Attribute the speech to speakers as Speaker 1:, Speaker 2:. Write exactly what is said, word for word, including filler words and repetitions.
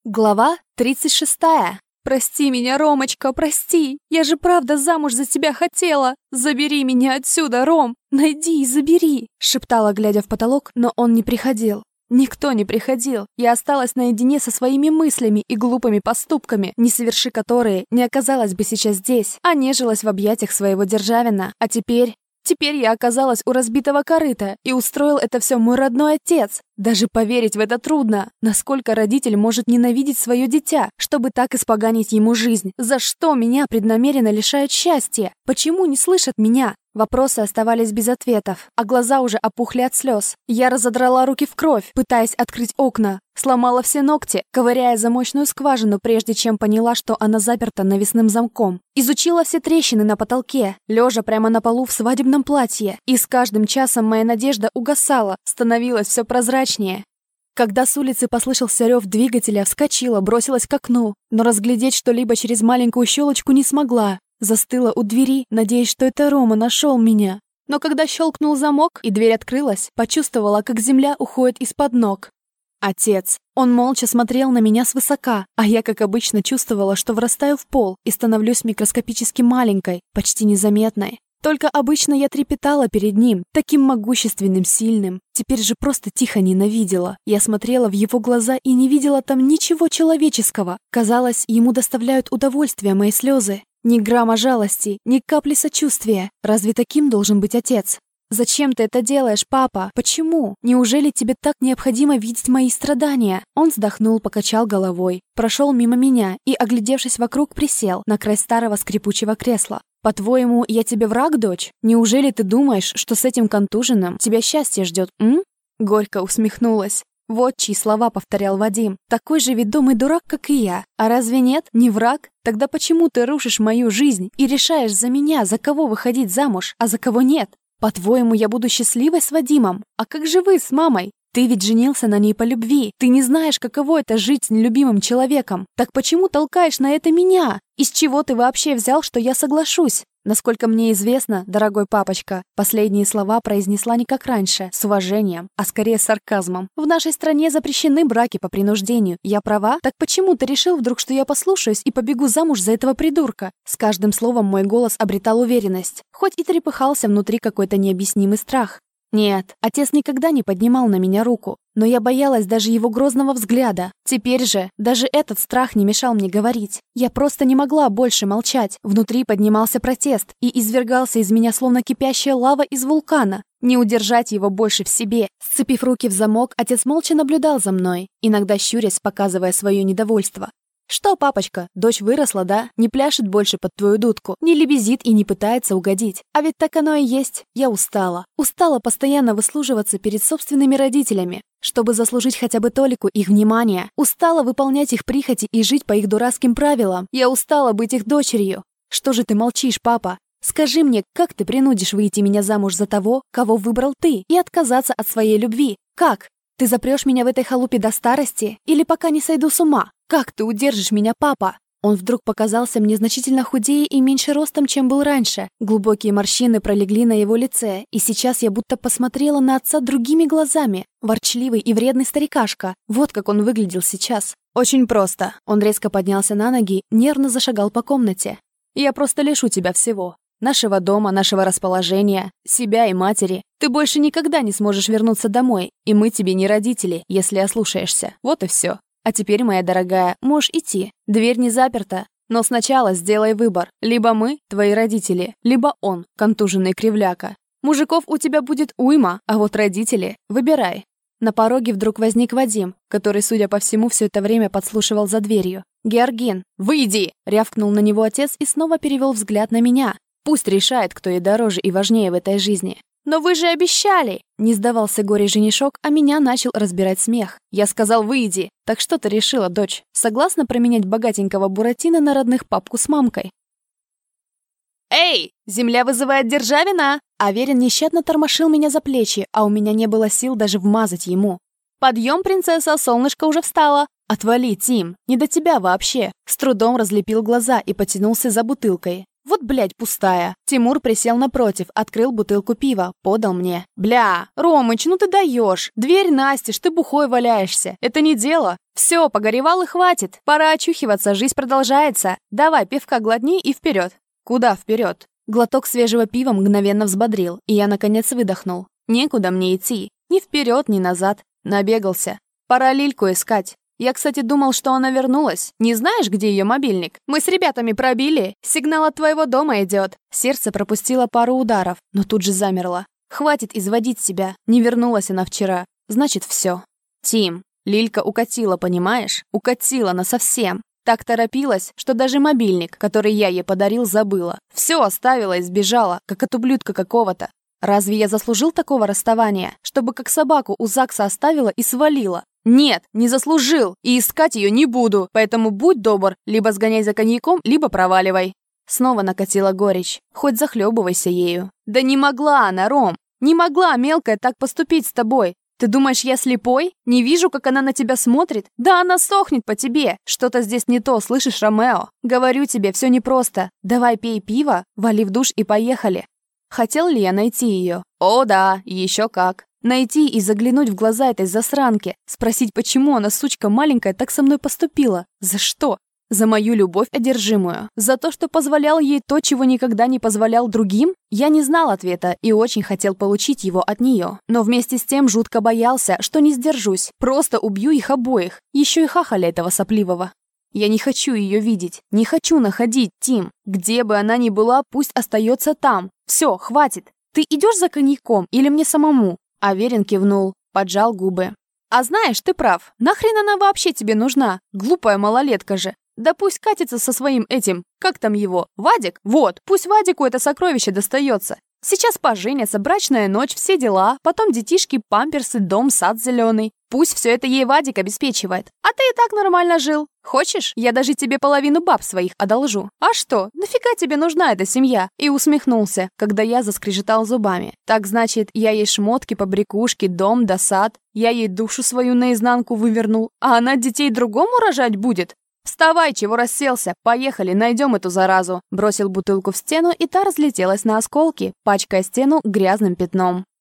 Speaker 1: Глава тридцать шестая. «Прости меня, Ромочка, прости! Я же правда замуж за тебя хотела! Забери меня отсюда, Ром! Найди и забери!» Шептала, глядя в потолок, но он не приходил. Никто не приходил. Я осталась наедине со своими мыслями и глупыми поступками, не соверши которые, не оказалась бы сейчас здесь, а нежилась в объятиях своего Державина. А теперь... Теперь я оказалась у разбитого корыта, и устроил это все мой родной отец. Даже поверить в это трудно. Насколько родитель может ненавидеть свое дитя, чтобы так испоганить ему жизнь? За что меня преднамеренно лишают счастья? Почему не слышат меня? Вопросы оставались без ответов, а глаза уже опухли от слез. Я разодрала руки в кровь, пытаясь открыть окна. Сломала все ногти, ковыряя замочную скважину, прежде чем поняла, что она заперта навесным замком. Изучила все трещины на потолке, лежа прямо на полу в свадебном платье. И с каждым часом моя надежда угасала, становилась все прозрачнее. Когда с улицы послышался рев двигателя, вскочила, бросилась к окну, но разглядеть что-либо через маленькую щелочку не смогла. Застыла у двери, надеясь, что это Рома нашел меня. Но когда щелкнул замок и дверь открылась, почувствовала, как земля уходит из-под ног. Отец. Он молча смотрел на меня свысока, а я, как обычно, чувствовала, что врастаю в пол и становлюсь микроскопически маленькой, почти незаметной. Только обычно я трепетала перед ним, таким могущественным, сильным. Теперь же просто тихо ненавидела. Я смотрела в его глаза и не видела там ничего человеческого. Казалось, ему доставляют удовольствие мои слезы. Ни грамма жалости, ни капли сочувствия. Разве таким должен быть отец? «Зачем ты это делаешь, папа? Почему? Неужели тебе так необходимо видеть мои страдания?» Он вздохнул, покачал головой, прошел мимо меня и, оглядевшись вокруг, присел на край старого скрипучего кресла. «По-твоему, я тебе враг, дочь? Неужели ты думаешь, что с этим контуженным тебя счастье ждет, м?» Горько усмехнулась. Вот чьи слова повторял Вадим. Такой же ведомый дурак, как и я. А разве нет? Не враг? Тогда почему ты рушишь мою жизнь и решаешь за меня, за кого выходить замуж, а за кого нет? По-твоему, я буду счастливой с Вадимом? А как же вы с мамой? Ты ведь женился на ней по любви. Ты не знаешь, каково это жить с нелюбимым человеком. Так почему толкаешь на это меня? Из чего ты вообще взял, что я соглашусь? Насколько мне известно, дорогой папочка, последние слова произнесла не как раньше, с уважением, а скорее с сарказмом. В нашей стране запрещены браки по принуждению. Я права? Так почему ты решил вдруг, что я послушаюсь и побегу замуж за этого придурка? С каждым словом мой голос обретал уверенность, хоть и трепыхался внутри какой-то необъяснимый страх. Нет, отец никогда не поднимал на меня руку, но я боялась даже его грозного взгляда. Теперь же даже этот страх не мешал мне говорить. Я просто не могла больше молчать. Внутри поднимался протест и извергался из меня словно кипящая лава из вулкана. Не удержать его больше в себе. Сцепив руки в замок, отец молча наблюдал за мной, иногда щурясь, показывая свое недовольство. «Что, папочка, дочь выросла, да? Не пляшет больше под твою дудку, не лебезит и не пытается угодить. А ведь так оно и есть. Я устала. Устала постоянно выслуживаться перед собственными родителями, чтобы заслужить хотя бы толику их внимания. Устала выполнять их прихоти и жить по их дурацким правилам. Я устала быть их дочерью. Что же ты молчишь, папа? Скажи мне, как ты принудишь выйти меня замуж за того, кого выбрал ты, и отказаться от своей любви? Как? Ты запрешь меня в этой халупе до старости? Или пока не сойду с ума? Как ты удержишь меня, папа?» Он вдруг показался мне значительно худее и меньше ростом, чем был раньше. Глубокие морщины пролегли на его лице, и сейчас я будто посмотрела на отца другими глазами. Ворчливый и вредный старикашка. Вот как он выглядел сейчас. «Очень просто». Он резко поднялся на ноги, нервно зашагал по комнате. «Я просто лишу тебя всего. Нашего дома, нашего расположения, себя и матери. Ты больше никогда не сможешь вернуться домой, и мы тебе не родители, если ослушаешься. Вот и все. А теперь, моя дорогая, можешь идти. Дверь не заперта. Но сначала сделай выбор. Либо мы, твои родители, либо он, контуженный кривляка. Мужиков у тебя будет уйма, а вот родители — выбирай». На пороге вдруг возник Вадим, который, судя по всему, все это время подслушивал за дверью. «Георгин, выйди!» — рявкнул на него отец и снова перевел взгляд на меня. Пусть решает, кто ей дороже и важнее в этой жизни. «Но вы же обещали!» Не сдавался горе-женишок, а меня начал разбирать смех. Я сказал: «Выйди!» Так что ты решила, дочь? Согласна променять богатенького Буратино на родных папку с мамкой? «Эй! Земля вызывает Державина!» Аверин нещадно тормошил меня за плечи, а у меня не было сил даже вмазать ему. «Подъем, принцесса, солнышко уже встало!» «Отвали, Тим! Не до тебя вообще!» С трудом разлепил глаза и потянулся за бутылкой. Вот, блядь, пустая. Тимур присел напротив, открыл бутылку пива, подал мне. Бля, Ромыч, ну ты даешь. Дверь настежь, ты бухой валяешься. Это не дело. Все, погоревал и хватит. Пора очухиваться, жизнь продолжается. Давай, пивка глотни и вперед. Куда вперед? Глоток свежего пива мгновенно взбодрил, и я, наконец, выдохнул. Некуда мне идти. Ни вперед, ни назад. Набегался. Пора Лильку искать. Я, кстати, думал, что она вернулась. Не знаешь, где ее мобильник? Мы с ребятами пробили. Сигнал от твоего дома идет. Сердце пропустило пару ударов, но тут же замерло. Хватит изводить себя. Не вернулась она вчера. Значит, все. Тим, Лилька укатила, понимаешь? Укатила насовсем. Так торопилась, что даже мобильник, который я ей подарил, забыла. Все оставила и сбежала, как от ублюдка какого-то. Разве я заслужил такого расставания, чтобы как собаку у ЗАГСа оставила и свалила? Нет, не заслужил, и искать ее не буду, поэтому будь добр, либо сгоняй за коньяком, либо проваливай. Снова накатила горечь, хоть захлебывайся ею. Да не могла она, Ром, не могла мелкая так поступить с тобой. Ты думаешь, я слепой? Не вижу, как она на тебя смотрит? Да она сохнет по тебе. Что-то здесь не то, слышишь, Ромео? Говорю тебе, все непросто. Давай пей пиво, вали в душ и поехали. Хотел ли я найти ее? О да, еще как. Найти и заглянуть в глаза этой засранки. Спросить, почему она, сучка маленькая, так со мной поступила. За что? За мою любовь одержимую? За то, что позволял ей то, чего никогда не позволял другим? Я не знал ответа и очень хотел получить его от нее. Но вместе с тем жутко боялся, что не сдержусь. Просто убью их обоих. Еще и хахаля этого сопливого. Я не хочу ее видеть. Не хочу находить, Тим. Где бы она ни была, пусть остается там. Все, хватит. Ты идешь за коньяком или мне самому? Аверин кивнул, поджал губы. А знаешь, ты прав. Нахрен она вообще тебе нужна? Глупая малолетка же. Да пусть катится со своим этим, как там его, Вадик? Вот, пусть Вадику это сокровище достается. Сейчас поженятся, брачная ночь, все дела, потом детишки, памперсы, дом, сад зеленый. Пусть все это ей Вадик обеспечивает. А ты и так нормально жил. Хочешь, я даже тебе половину баб своих одолжу. А что, нафига тебе нужна эта семья? И усмехнулся, когда я заскрежетал зубами. Так значит, я ей шмотки, побрякушки, дом да сад. Я ей душу свою наизнанку вывернул, а она детей другому рожать будет? «Вставай, чего расселся? Поехали, найдем эту заразу!» Бросил бутылку в стену, и та разлетелась на осколки, пачкая стену грязным пятном.